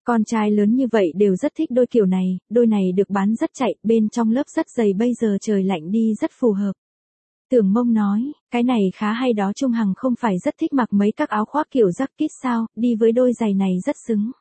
Con trai lớn như vậy đều rất thích đôi kiểu này, đôi này được bán rất chạy, bên trong lớp rất dày bây giờ trời lạnh đi rất phù hợp. Tưởng Mông nói, cái này khá hay đó, Trung Hằng không phải rất thích mặc mấy các áo khoác kiểu jacket sao, đi với đôi giày này rất xứng.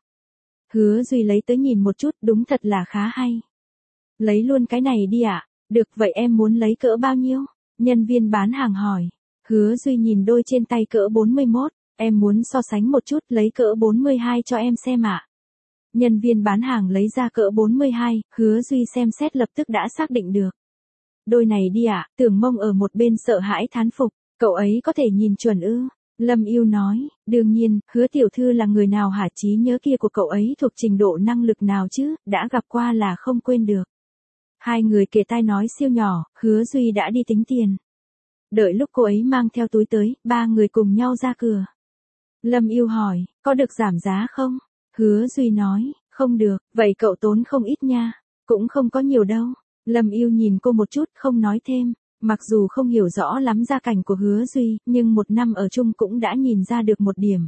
Hứa Duy lấy tới nhìn một chút, đúng thật là khá hay. Lấy luôn cái này đi ạ. Được, vậy em muốn lấy cỡ bao nhiêu? Nhân viên bán hàng hỏi. Hứa Duy nhìn đôi trên tay cỡ 41, em muốn so sánh một chút, lấy cỡ 42 cho em xem ạ. Nhân viên bán hàng lấy ra cỡ 42, Hứa Duy xem xét lập tức đã xác định được. Đôi này đi ạ. Tưởng Mông ở một bên sợ hãi thán phục, cậu ấy có thể nhìn chuẩn ư? Lâm Yêu nói, đương nhiên, Hứa tiểu thư là người nào hả, trí nhớ kia của cậu ấy thuộc trình độ năng lực nào chứ, đã gặp qua là không quên được. Hai người kề tai nói siêu nhỏ, Hứa Duy đã đi tính tiền. Đợi lúc cô ấy mang theo túi tới, ba người cùng nhau ra cửa. Lâm Yêu hỏi, có được giảm giá không? Hứa Duy nói, không được, vậy cậu tốn không ít nha. Cũng không có nhiều đâu. Lâm Yêu nhìn cô một chút, không nói thêm. Mặc dù không hiểu rõ lắm gia cảnh của Hứa Duy, nhưng một năm ở chung cũng đã nhìn ra được một điểm.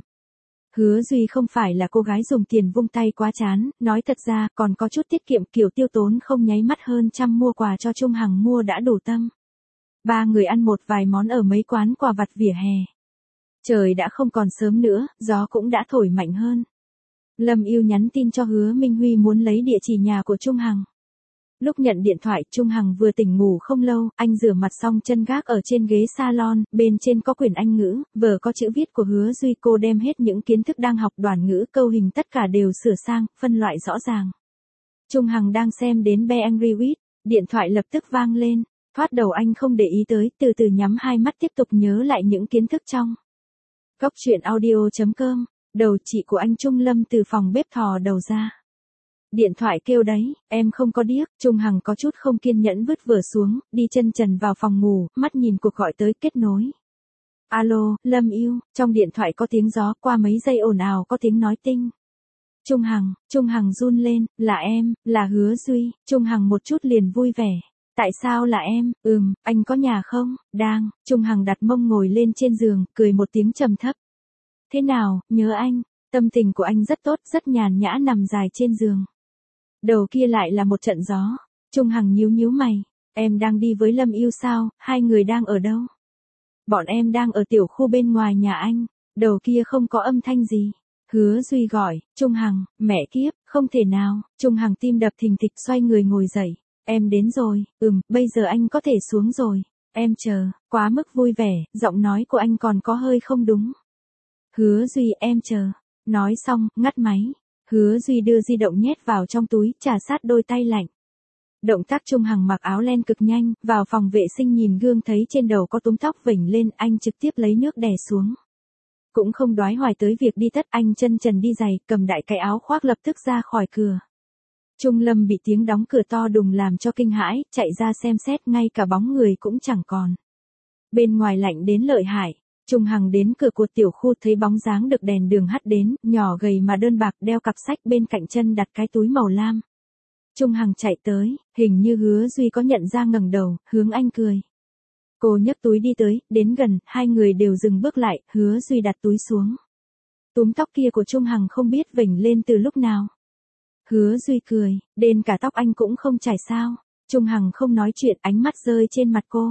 Hứa Duy không phải là cô gái dùng tiền vung tay quá chán, nói thật ra còn có chút tiết kiệm, kiểu tiêu tốn không nháy mắt, hơn trăm mua quà cho Trung Hằng mua đã đủ tâm. Ba người ăn một vài món ở mấy quán quà vặt vỉa hè. Trời đã không còn sớm nữa, gió cũng đã thổi mạnh hơn. Lâm Yêu nhắn tin cho Hứa Minh Huy muốn lấy địa chỉ nhà của Trung Hằng. Lúc nhận điện thoại, Trung Hằng vừa tỉnh ngủ không lâu, anh rửa mặt xong chân gác ở trên ghế salon, bên trên có quyển Anh ngữ, vở có chữ viết của Hứa Duy, cô đem hết những kiến thức đang học, đoản ngữ, câu hình tất cả đều sửa sang, phân loại rõ ràng. Trung Hằng đang xem đến Be Angry With, điện thoại lập tức vang lên, thoát đầu anh không để ý tới, từ từ nhắm hai mắt tiếp tục nhớ lại những kiến thức trong. Góc truyện audio.com, đầu chị của anh Trung Lâm từ phòng bếp thò đầu ra. Điện thoại kêu đấy, em không có điếc, Trung Hằng có chút không kiên nhẫn vứt vở xuống, đi chân trần vào phòng ngủ, mắt nhìn cuộc gọi tới, kết nối. Alo, Lâm Yêu, trong điện thoại có tiếng gió, qua mấy giây ồn ào có tiếng nói tinh. Trung Hằng run lên, là em, là Hứa Duy, Trung Hằng một chút liền vui vẻ. Tại sao là em, anh có nhà không, đang, Trung Hằng đặt mông ngồi lên trên giường, cười một tiếng trầm thấp. Thế nào, nhớ anh, tâm tình của anh rất tốt, rất nhàn nhã nằm dài trên giường. Đầu kia lại là một trận gió. Trung Hằng nhíu nhíu mày. Em đang đi với Lâm Yêu sao, hai người đang ở đâu? Bọn em đang ở tiểu khu bên ngoài nhà anh. Đầu kia không có âm thanh gì. Hứa Duy gọi, Trung Hằng, mẹ kiếp, không thể nào. Trung Hằng tim đập thình thịch, xoay người ngồi dậy. Em đến rồi, bây giờ anh có thể xuống rồi. Em chờ, quá mức vui vẻ, giọng nói của anh còn có hơi không đúng. Hứa Duy, em chờ. Nói xong, ngắt máy. Hứa Duy đưa di động nhét vào trong túi, trà sát đôi tay lạnh. Động tác Trung Hằng mặc áo len cực nhanh, vào phòng vệ sinh nhìn gương thấy trên đầu có túm tóc vểnh lên, anh trực tiếp lấy nước đè xuống. Cũng không đoái hoài tới việc đi tất, anh chân trần đi giày, cầm đại cái áo khoác lập tức ra khỏi cửa. Trung Lâm bị tiếng đóng cửa to đùng làm cho kinh hãi, chạy ra xem xét, ngay cả bóng người cũng chẳng còn. Bên ngoài lạnh đến lợi hại. Trung Hằng đến cửa của tiểu khu thấy bóng dáng được đèn đường hắt đến, nhỏ gầy mà đơn bạc, đeo cặp sách, bên cạnh chân đặt cái túi màu lam. Trung Hằng chạy tới, hình như Hứa Duy có nhận ra, ngẩng đầu, hướng anh cười. Cô nhấc túi đi tới, đến gần, hai người đều dừng bước lại, Hứa Duy đặt túi xuống. Túm tóc kia của Trung Hằng không biết vểnh lên từ lúc nào. Hứa Duy cười, đến cả tóc anh cũng không chải sao. Trung Hằng không nói chuyện, ánh mắt rơi trên mặt cô.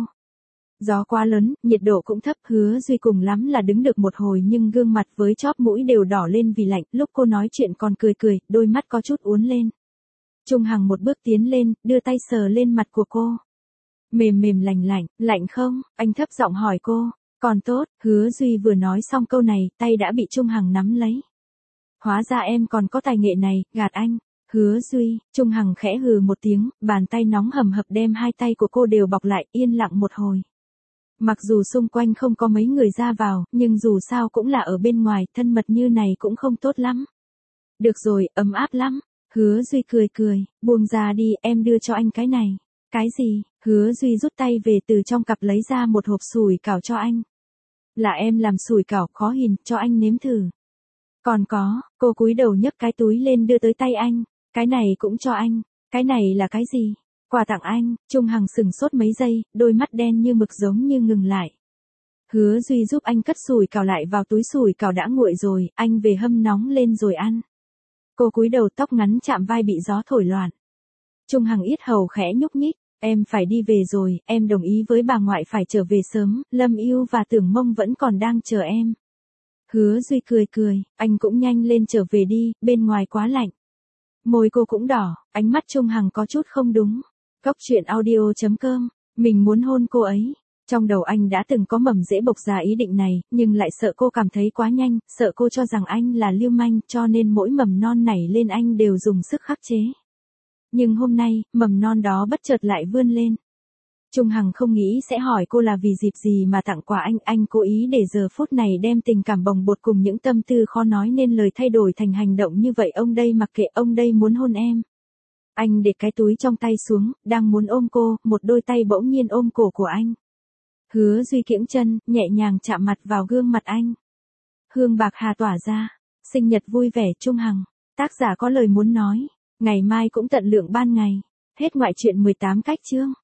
Gió quá lớn, nhiệt độ cũng thấp, Hứa Duy cùng lắm là đứng được một hồi nhưng gương mặt với chóp mũi đều đỏ lên vì lạnh, lúc cô nói chuyện còn cười cười, đôi mắt có chút uốn lên. Trung Hằng một bước tiến lên, đưa tay sờ lên mặt của cô. Mềm mềm lạnh lạnh, lạnh không? Anh thấp giọng hỏi cô. Còn tốt, Hứa Duy vừa nói xong câu này, tay đã bị Trung Hằng nắm lấy. Hóa ra em còn có tài nghệ này, gạt anh. Hứa Duy, Trung Hằng khẽ hừ một tiếng, bàn tay nóng hầm hập đem hai tay của cô đều bọc lại, yên lặng một hồi. Mặc dù xung quanh không có mấy người ra vào, nhưng dù sao cũng là ở bên ngoài, thân mật như này cũng không tốt lắm. Được rồi, ấm áp lắm. Hứa Duy cười cười, buông ra đi, em đưa cho anh cái này. Cái gì? Hứa Duy rút tay về từ trong cặp lấy ra một hộp sủi cảo cho anh. Là em làm sủi cảo, khó hình, cho anh nếm thử. Còn có, cô cúi đầu nhấc cái túi lên đưa tới tay anh. Cái này cũng cho anh. Cái này là cái gì? Quà tặng anh. Trung Hằng sừng sốt mấy giây, đôi mắt đen như mực giống như ngừng lại. Hứa Duy giúp anh cất sủi cảo lại vào túi, sủi cảo đã nguội rồi, anh về hâm nóng lên rồi ăn. Cô cúi đầu, tóc ngắn chạm vai bị gió thổi loạn. Trung Hằng yết hầu khẽ nhúc nhích, em phải đi về rồi, em đồng ý với bà ngoại phải trở về sớm, Lâm Ưu và Tưởng Mông vẫn còn đang chờ em. Hứa Duy cười cười, anh cũng nhanh lên trở về đi, bên ngoài quá lạnh. Môi cô cũng đỏ, ánh mắt Trung Hằng có chút không đúng. Cốc truyện audio.com, mình muốn hôn cô ấy. Trong đầu anh đã từng có mầm rễ bộc ra ý định này, nhưng lại sợ cô cảm thấy quá nhanh, sợ cô cho rằng anh là lưu manh, cho nên mỗi mầm non nảy lên anh đều dùng sức khắc chế. Nhưng hôm nay, mầm non đó bất chợt lại vươn lên. Trung Hằng không nghĩ sẽ hỏi cô là vì dịp gì mà tặng quà anh cố ý để giờ phút này đem tình cảm bồng bột cùng những tâm tư khó nói nên lời thay đổi thành hành động như vậy. Ông đây mặc kệ, ông đây muốn hôn em. Anh để cái túi trong tay xuống, đang muốn ôm cô, một đôi tay bỗng nhiên ôm cổ của anh. Hứa Duy kiễng chân, nhẹ nhàng chạm mặt vào gương mặt anh. Hương bạc hà tỏa ra, sinh nhật vui vẻ Trung Hằng. Tác giả có lời muốn nói, ngày mai cũng tận lượng ban ngày. Hết ngoại truyện 18 cách chương.